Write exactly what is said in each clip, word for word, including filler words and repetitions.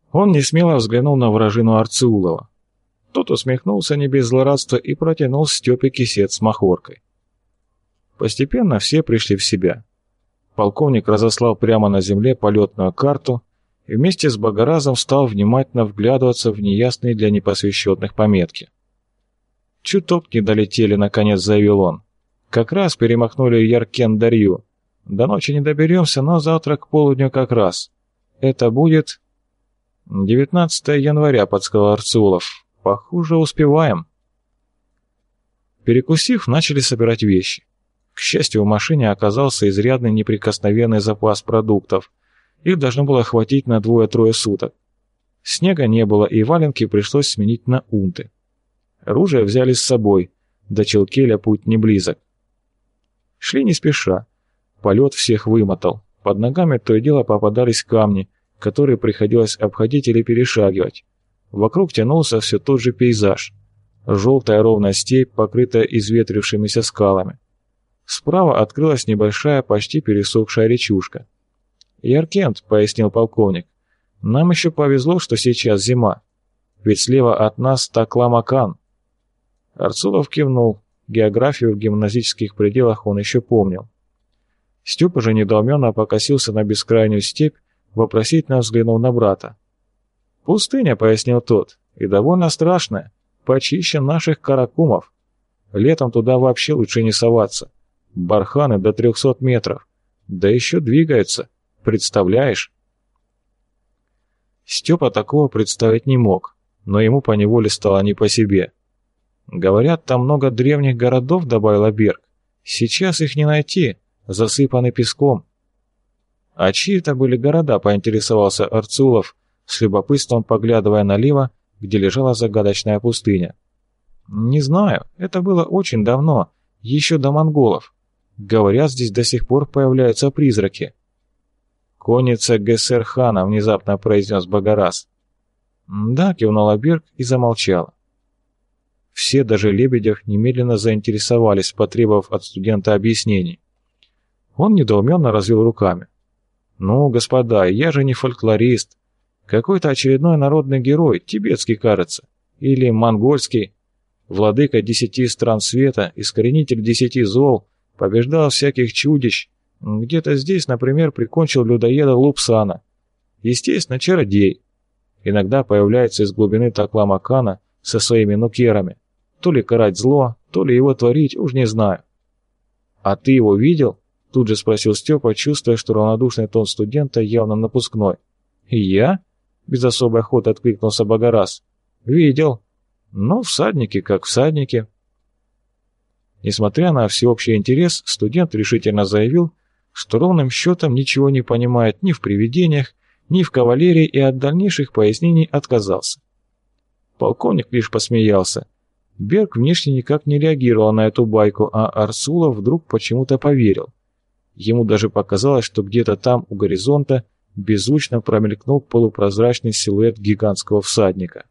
Он несмело взглянул на вражину Арцеулова. Тот усмехнулся не без злорадства и протянул Степе кисет с махоркой. Постепенно все пришли в себя. Полковник разослал прямо на земле полетную карту и вместе с Богоразом стал внимательно вглядываться в неясные для непосвященных пометки. «Чуток не долетели», — наконец заявил он. «Как раз перемахнули Яркен-Дарью. До ночи не доберемся, но завтра к полудню как раз. Это будет...» девятнадцатого января», — подсказал Арцеулов. «Похоже, успеваем». Перекусив, начали собирать вещи. К счастью, в машине оказался изрядный неприкосновенный запас продуктов. Их должно было хватить на двое-трое суток. Снега не было, и валенки пришлось сменить на унты. Оружие взяли с собой, до Челкеля путь не близок. Шли не спеша. Полет всех вымотал. Под ногами то и дело попадались камни, которые приходилось обходить или перешагивать. Вокруг тянулся все тот же пейзаж. Желтая ровная степь, покрытая изветрившимися скалами. Справа открылась небольшая, почти пересохшая речушка. «Яркент», — пояснил полковник, — «нам еще повезло, что сейчас зима. Ведь слева от нас Такла-Макан». Арцулов кивнул. Географию в гимназических пределах он еще помнил. Степа же недоуменно покосился на бескрайнюю степь, вопросительно взглянул на брата. «Пустыня», — пояснил тот, — «и довольно страшная, почище наших каракумов. Летом туда вообще лучше не соваться. Барханы до трехсот метров. Да еще двигаются. Представляешь?» Степа такого представить не мог, но ему поневоле стало не по себе. «Говорят, там много древних городов», — добавила Берг. «Сейчас их не найти, засыпаны песком». «А чьи это были города?» — поинтересовался Арцулов, с любопытством поглядывая налево, где лежала загадочная пустыня. «Не знаю, это было очень давно, еще до монголов. Говорят, здесь до сих пор появляются призраки». «Конница Гессер-хана», — внезапно произнес Богораз. «Да», — кивнула Берг и замолчала. Все, даже Лебедев, немедленно заинтересовались, потребовав от студента объяснений. Он недоуменно развел руками. «Ну, господа, я же не фольклорист. Какой-то очередной народный герой, тибетский, кажется, или монгольский, владыка десяти стран света, искоренитель десяти зол, побеждал всяких чудищ. Где-то здесь, например, прикончил людоеда Лупсана. Естественно, чародей. Иногда появляется из глубины Такла-Макана со своими нукерами. То ли карать зло, то ли его творить, уж не знаю». «А ты его видел?» — тут же спросил Степа, чувствуя, что равнодушный тон студента явно напускной. «Я?» — без особой охоты откликнулся Богораз. «Видел. Ну, всадники как всадники». Несмотря на всеобщий интерес, студент решительно заявил, что ровным счетом ничего не понимает ни в привидениях, ни в кавалерии, и от дальнейших пояснений отказался. Полковник лишь посмеялся. Берг внешне никак не реагировал на эту байку, а Арцулов вдруг почему-то поверил. Ему даже показалось, что где-то там, у горизонта, беззвучно промелькнул полупрозрачный силуэт гигантского всадника.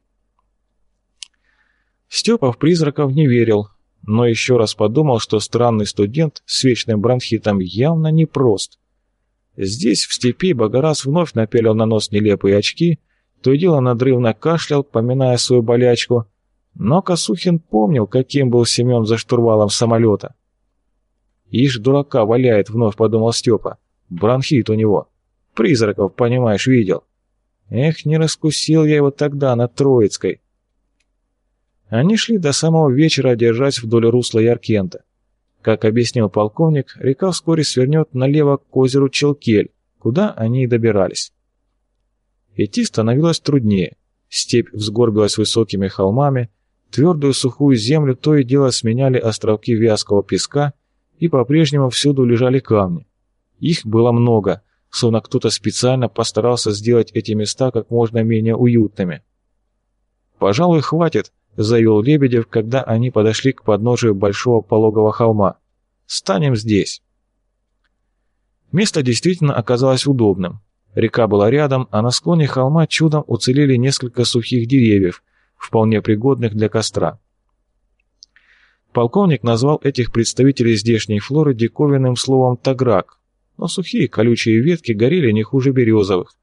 Степа в призраков не верил, но еще раз подумал, что странный студент с вечным бронхитом явно непрост. Здесь, в степи, Богораз вновь напялил на нос нелепые очки, то и дело надрывно кашлял, поминая свою болячку, но Косухин помнил, каким был Семен за штурвалом самолета. «Ишь, дурака валяет», — вновь подумал Степа. «Бронхит у него. Призраков, понимаешь, видел. Эх, не раскусил я его тогда на Троицкой». Они шли до самого вечера, держась вдоль русла Яркента. Как объяснил полковник, река вскоре свернет налево к озеру Челкель, куда они и добирались. Идти становилось труднее. Степь взгорбилась высокими холмами, твердую сухую землю то и дело сменяли островки вязкого песка, и по-прежнему всюду лежали камни. Их было много, словно кто-то специально постарался сделать эти места как можно менее уютными. «Пожалуй, хватит», — заявил Лебедев, когда они подошли к подножию большого пологого холма. «Станем здесь». Место действительно оказалось удобным. Река была рядом, а на склоне холма чудом уцелели несколько сухих деревьев, вполне пригодных для костра. Полковник назвал этих представителей здешней флоры диковинным словом «таграк», но сухие колючие ветки горели не хуже березовых.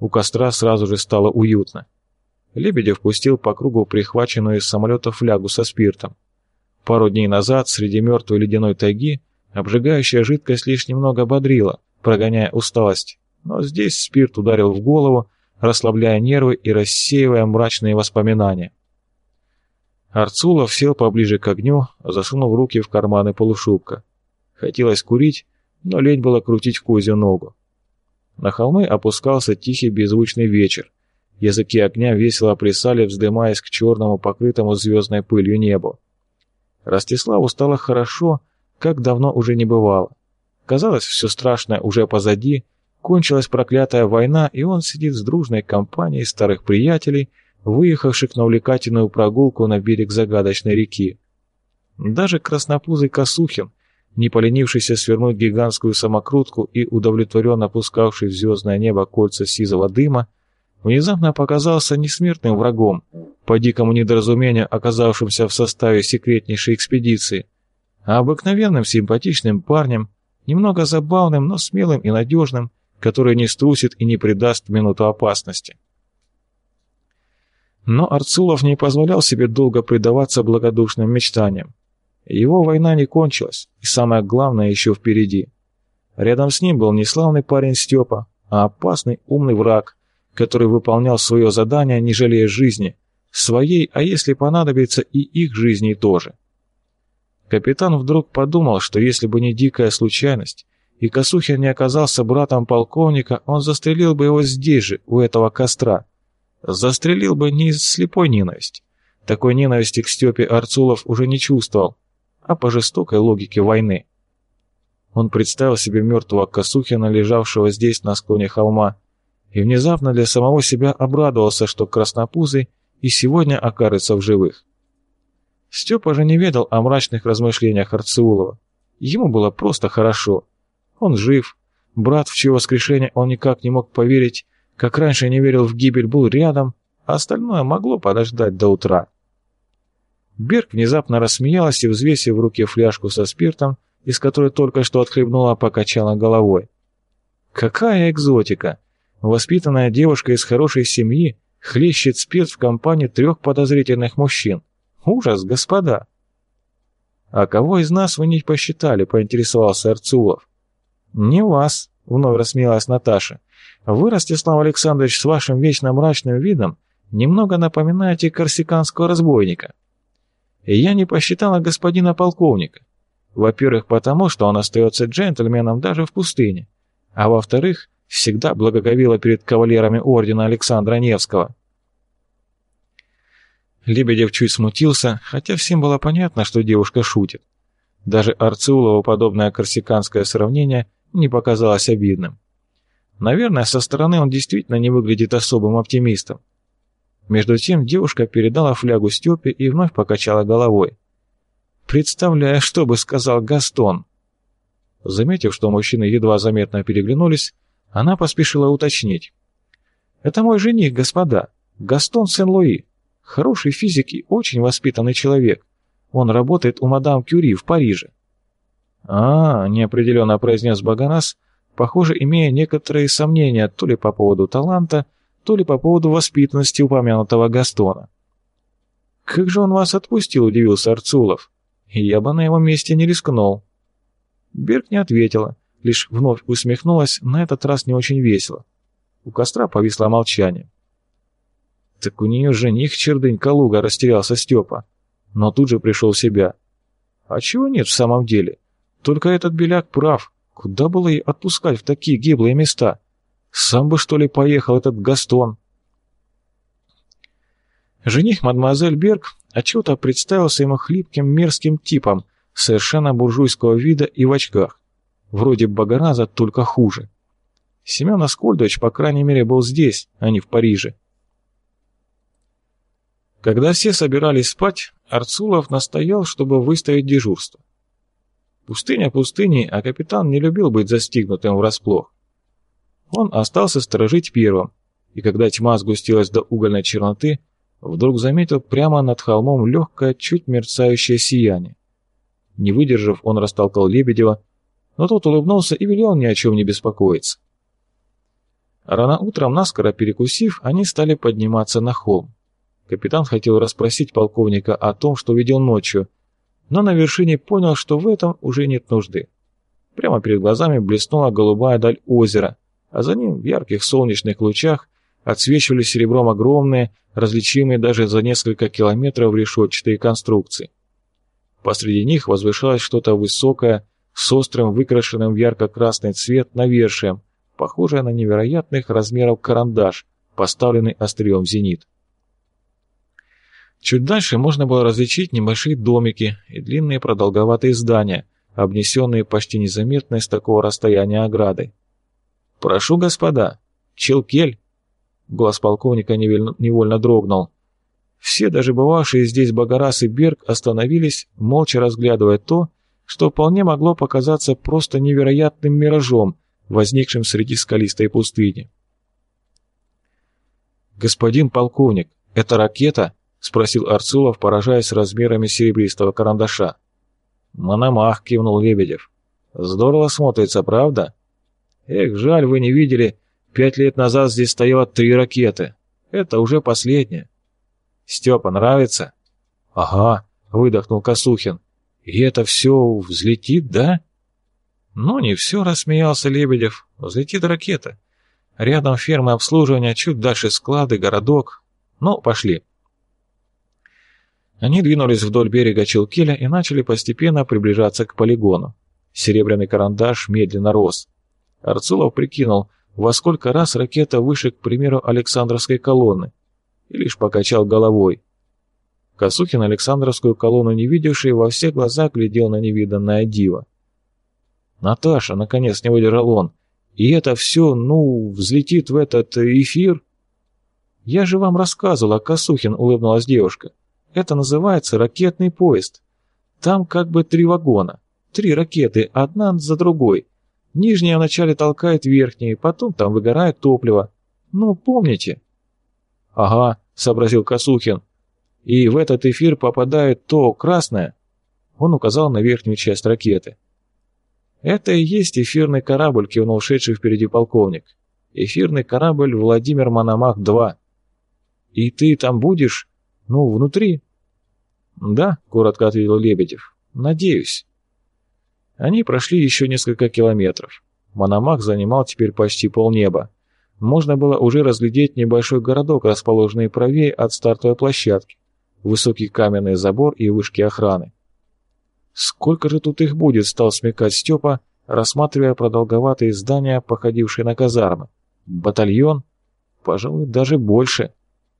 У костра сразу же стало уютно. Лебедев пустил по кругу прихваченную из самолета флягу со спиртом. Пару дней назад среди мертвой ледяной тайги обжигающая жидкость лишь немного бодрила, прогоняя усталость, но здесь спирт ударил в голову, расслабляя нервы и рассеивая мрачные воспоминания. Арцулов сел поближе к огню, засунув руки в карманы полушубка. Хотелось курить, но лень было крутить козью ногу. На холмы опускался тихий беззвучный вечер. Языки огня весело плясали, вздымаясь к черному, покрытому звездной пылью небу. Ростиславу стало хорошо, как давно уже не бывало. Казалось, все страшное уже позади, кончилась проклятая война, и он сидит с дружной компанией старых приятелей, выехавших на увлекательную прогулку на берег загадочной реки. Даже краснопузый Косухин, не поленившийся свернуть гигантскую самокрутку и удовлетворенно пускавший в звездное небо кольца сизого дыма, внезапно показался не смертным врагом, по дикому недоразумению оказавшимся в составе секретнейшей экспедиции, а обыкновенным симпатичным парнем, немного забавным, но смелым и надежным, который не струсит и не предаст в минуту опасности. Но Арцулов не позволял себе долго предаваться благодушным мечтаниям. Его война не кончилась, и самое главное еще впереди. Рядом с ним был не славный парень Степа, а опасный умный враг, который выполнял свое задание, не жалея жизни, своей, а если понадобится, и их жизни тоже. Капитан вдруг подумал, что если бы не дикая случайность, и Косухин не оказался братом полковника, он застрелил бы его здесь же, у этого костра. Застрелил бы не из слепой ненависти. Такой ненависти к Степе Арцулов уже не чувствовал, а по жестокой логике войны. Он представил себе мертвого Косухина, лежавшего здесь на склоне холма, и внезапно для самого себя обрадовался, что краснопузый и сегодня окажется в живых. Степа же не ведал о мрачных размышлениях Арцулова. Ему было просто хорошо. Он жив, брат, в чье воскрешение он никак не мог поверить, как раньше не верил в гибель, был рядом, а остальное могло подождать до утра. Берг внезапно рассмеялась и, взвесив в руке фляжку со спиртом, из которой только что отхлебнула, покачала головой. Какая экзотика! Воспитанная девушка из хорошей семьи хлещет спирт в компании трех подозрительных мужчин. Ужас, господа! «А кого из нас вы не посчитали?» — поинтересовался Арцулов. «Не вас», — вновь рассмеялась Наташа. «Вы, Ростислав Александрович, с вашим вечно мрачным видом немного напоминаете корсиканского разбойника. И я не посчитала господина полковника. Во-первых, потому, что он остается джентльменом даже в пустыне, а во-вторых, всегда благоговела перед кавалерами ордена Александра Невского». Лебедев чуть смутился, хотя всем было понятно, что девушка шутит. Даже Арцулову подобное корсиканское сравнение не показалось обидным. Наверное, со стороны он действительно не выглядит особым оптимистом. Между тем девушка передала флягу Степе и вновь покачала головой. «Представляю, что бы сказал Гастон». Заметив, что мужчины едва заметно переглянулись, она поспешила уточнить. «Это мой жених, господа, Гастон Сен-Луи. Хороший физик и очень воспитанный человек. Он работает у мадам Кюри в Париже». «А, — неопределенно произнес Баганас, похоже, имея некоторые сомнения то ли по поводу таланта, то ли по поводу воспитанности упомянутого Гастона». «Как же он вас отпустил?» — удивился Арцулов. «Я бы на его месте не рискнул». Берг не ответила, лишь вновь усмехнулась, на этот раз не очень весело. У костра повисло молчание. «Так у нее жених чердынь Калуга», — растерялся Степа, но тут же пришел в себя. «А чего нет в самом деле? Только этот беляк прав. Куда было ей отпускать в такие гиблые места? Сам бы, что ли, поехал этот Гастон?» Жених мадемуазель Берг отчего-то представился ему хлипким мерзким типом, совершенно буржуйского вида и в очках. Вроде Багараза, только хуже. Семен Аскольдович, по крайней мере, был здесь, а не в Париже. Когда все собирались спать, Арцулов настоял, чтобы выставить дежурство. Пустыня пустыней, а капитан не любил быть застигнутым врасплох. Он остался сторожить первым, и когда тьма сгустилась до угольной черноты, вдруг заметил прямо над холмом легкое, чуть мерцающее сияние. Не выдержав, он растолкал Лебедева, но тот улыбнулся и велел ни о чем не беспокоиться. Рано утром, наскоро перекусив, они стали подниматься на холм. Капитан хотел расспросить полковника о том, что видел ночью, но на вершине понял, что в этом уже нет нужды. Прямо перед глазами блеснула голубая даль озера, а за ним в ярких солнечных лучах отсвечивали серебром огромные, различимые даже за несколько километров решетчатые конструкции. Посреди них возвышалось что-то высокое, с острым, выкрашенным в ярко-красный цвет навершием, похожее на невероятных размеров карандаш, поставленный острием в зенит. Чуть дальше можно было различить небольшие домики и длинные продолговатые здания, обнесенные почти незаметной с такого расстояния оградой. «Прошу, господа, Челкель!» Голос полковника невольно, невольно дрогнул. Все, даже бывавшие здесь Багарас и Берг, остановились, молча разглядывая то, что вполне могло показаться просто невероятным миражом, возникшим среди скалистой пустыни. «Господин полковник, это ракета?» — спросил Арцулов, поражаясь размерами серебристого карандаша. «Мономах», — кивнул Лебедев. «Здорово смотрится, правда? Эх, жаль, вы не видели, пять лет назад здесь стояло три ракеты. Это уже последняя. Степа, нравится?» «Ага», — выдохнул Косухин. «И это все взлетит, да?» «Ну, не все», — рассмеялся Лебедев. «Взлетит ракета. Рядом фермы обслуживания, чуть дальше склады, городок. Ну, пошли». Они двинулись вдоль берега Челкеля и начали постепенно приближаться к полигону. Серебряный карандаш медленно рос. Арцулов прикинул, во сколько раз ракета выше, к примеру, Александровской колонны, и лишь покачал головой. Косухин, Александровскую колонну не видевший, во все глаза глядел на невиданное диво. «Наташа», — наконец не выдержал он, — «и это все, ну, взлетит в этот эфир?» «Я же вам рассказывала, Косухин», — улыбнулась девушка. «Это называется ракетный поезд. Там как бы три вагона, три ракеты, одна за другой. Нижняя вначале толкает верхние, потом там выгорает топливо. Ну, помните?» «Ага», — сообразил Косухин. «И в этот эфир попадает то красное?» Он указал на верхнюю часть ракеты. «Это и есть эфирный корабль», — кивнул шедший впереди полковник. «Эфирный корабль Владимир Мономах-два. И ты там будешь? Ну, внутри?» «Да», — коротко ответил Лебедев. «Надеюсь». Они прошли еще несколько километров. Мономах занимал теперь почти полнеба. Можно было уже разглядеть небольшой городок, расположенный правее от стартовой площадки, высокий каменный забор и вышки охраны. «Сколько же тут их будет?» — стал смекать Степа, рассматривая продолговатые здания, походившие на казармы. «Батальон? Пожалуй, даже больше».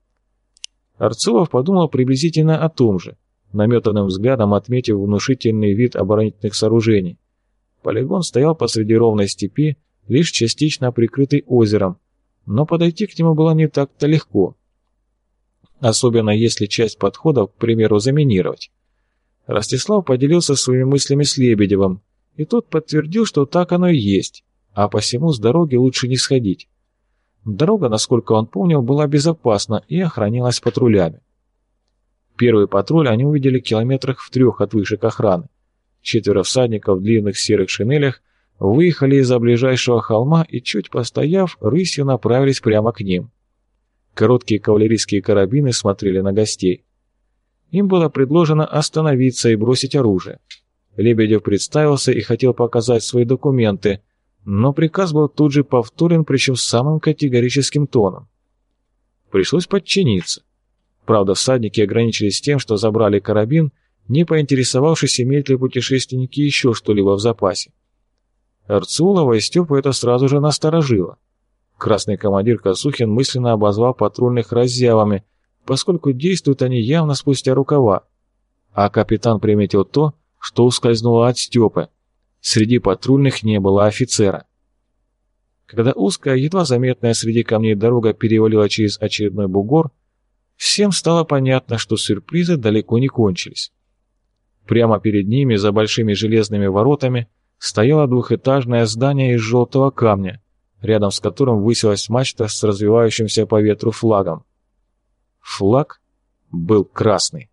Арцулов подумал приблизительно о том же, наметанным взглядом отметив внушительный вид оборонительных сооружений. Полигон стоял посреди ровной степи, лишь частично прикрытый озером, но подойти к нему было не так-то легко. Особенно если часть подходов, к примеру, заминировать. Ростислав поделился своими мыслями с Лебедевым, и тот подтвердил, что так оно и есть, а посему с дороги лучше не сходить. Дорога, насколько он помнил, была безопасна и охранялась патрулями. Первый патруль они увидели километрах в трех от вышек охраны. Четверо всадников в длинных серых шинелях выехали из-за ближайшего холма и, чуть постояв, рысью направились прямо к ним. Короткие кавалерийские карабины смотрели на гостей. Им было предложено остановиться и бросить оружие. Лебедев представился и хотел показать свои документы, но приказ был тут же повторен, причем самым категорическим тоном. Пришлось подчиниться. Правда, всадники ограничились тем, что забрали карабин, не поинтересовавшись, имеют ли путешественники еще что-либо в запасе. Арцулова и Степу это сразу же насторожило. Красный командир Косухин мысленно обозвал патрульных раззявами, поскольку действуют они явно спустя рукава. А капитан приметил то, что ускользнуло от Степы. Среди патрульных не было офицера. Когда узкая, едва заметная среди камней дорога перевалила через очередной бугор, всем стало понятно, что сюрпризы далеко не кончились. Прямо перед ними, за большими железными воротами, стояло двухэтажное здание из желтого камня, рядом с которым высилась мачта с развивающимся по ветру флагом. Флаг был красный.